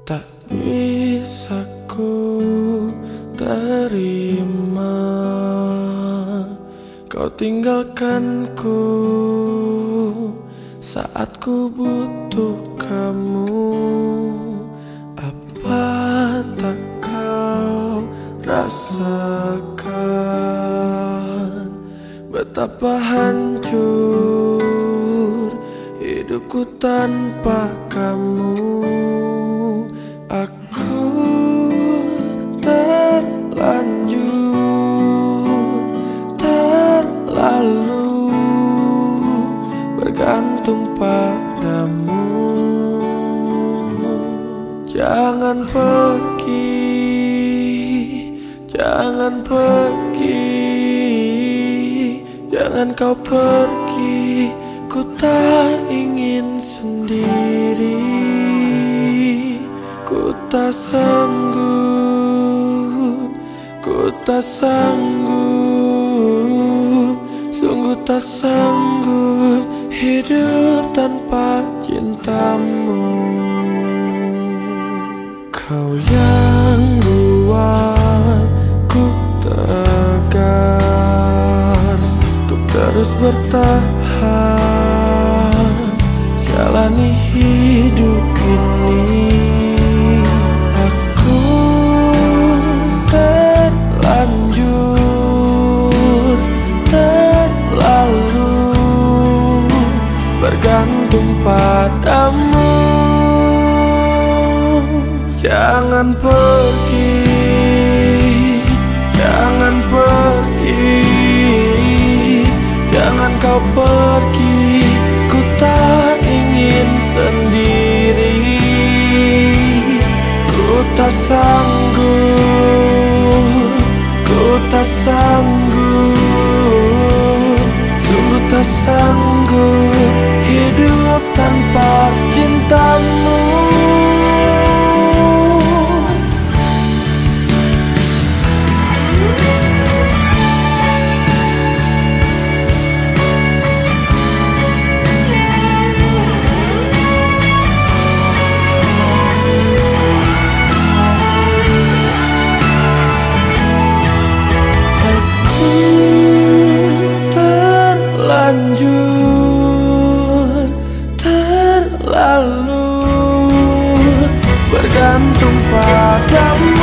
Tak bisa ku terima kau tinggalkanku saat ku butuh kamu. Apa tak kau rasakan betapa hancur hidupku tanpa kamu. Aku terlalu bergantung padamu. Jangan pergi, jangan pergi, jangan kau pergi. Ku tak ingin sendiri. Ku tak sanggup, ku tak sanggup, sungguh tak sanggup hidup tanpa cintamu. Kau yang buat ku tegar untuk terus bertahan jalani hidup ini. Aku terlalu bergantung padamu. Jangan pergi, jangan pergi, jangan kau pergi. Ku tak ingin sendiri. Ku tak sanggup, ku tak sanggup, sungguh tak sanggup hidup tanpa cintamu. Terlalu bergantung padamu.